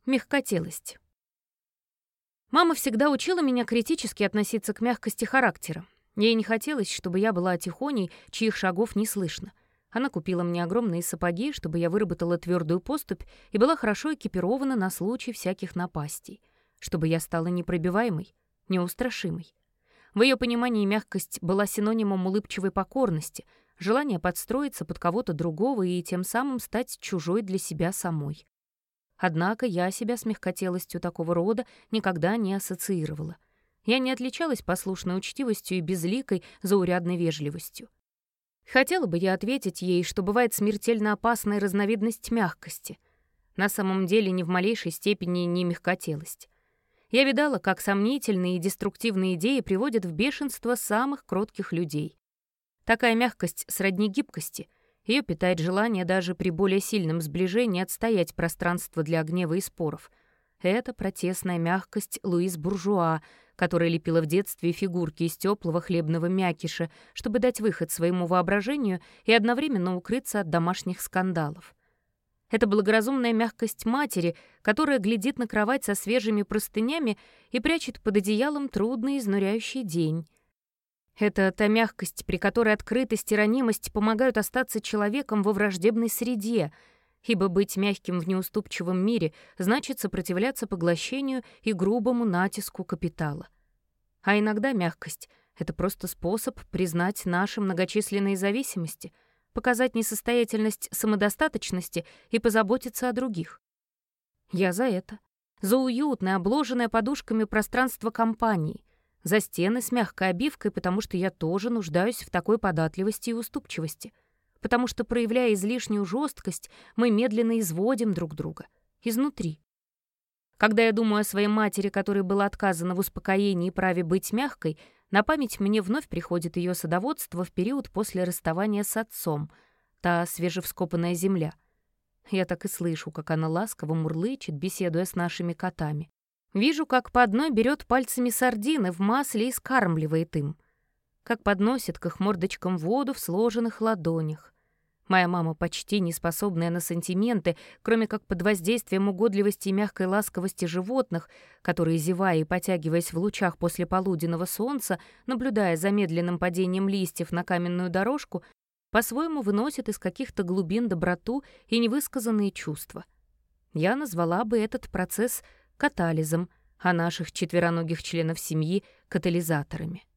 Мягкотелость. Мама всегда учила меня критически относиться к мягкости характера. Ей не хотелось, чтобы я была тихоней, чьих шагов не слышно. Она купила мне огромные сапоги, чтобы я выработала твердую поступь и была хорошо экипирована на случай всяких напастей, чтобы я стала непробиваемой, неустрашимой. В ее понимании мягкость была синонимом улыбчивой покорности, желания подстроиться под кого-то другого и тем самым стать чужой для себя самой. Однако я себя с мягкотелостью такого рода никогда не ассоциировала. Я не отличалась послушной учтивостью и безликой, заурядной вежливостью. Хотела бы я ответить ей, что бывает смертельно опасная разновидность мягкости. На самом деле ни в малейшей степени не мягкотелость. Я видала, как сомнительные и деструктивные идеи приводят в бешенство самых кротких людей. Такая мягкость сродни гибкости. Ее питает желание даже при более сильном сближении отстоять пространство для гнева и споров. Это протестная мягкость Луиз Буржуа, которая лепила в детстве фигурки из теплого хлебного мякиша, чтобы дать выход своему воображению и одновременно укрыться от домашних скандалов. Это благоразумная мягкость матери, которая глядит на кровать со свежими простынями и прячет под одеялом трудный изнуряющий день. Это та мягкость, при которой открытость и ранимость помогают остаться человеком во враждебной среде, ибо быть мягким в неуступчивом мире значит сопротивляться поглощению и грубому натиску капитала. А иногда мягкость — это просто способ признать наши многочисленные зависимости, показать несостоятельность самодостаточности и позаботиться о других. Я за это. За уютное, обложенное подушками пространство компании, за стены с мягкой обивкой, потому что я тоже нуждаюсь в такой податливости и уступчивости, потому что, проявляя излишнюю жесткость, мы медленно изводим друг друга. Изнутри. Когда я думаю о своей матери, которой было отказано в успокоении и праве быть мягкой, на память мне вновь приходит ее садоводство в период после расставания с отцом, та свежевскопанная земля. Я так и слышу, как она ласково мурлычет, беседуя с нашими котами. Вижу, как по одной берет пальцами сардины в масле и скармливает им, как подносит к их мордочкам воду в сложенных ладонях. Моя мама, почти не способная на сантименты, кроме как под воздействием угодливости и мягкой ласковости животных, которые, зевая и потягиваясь в лучах после полуденного солнца, наблюдая за медленным падением листьев на каменную дорожку, по-своему выносит из каких-то глубин доброту и невысказанные чувства. Я назвала бы этот процесс катализом, а наших четвероногих членов семьи — катализаторами.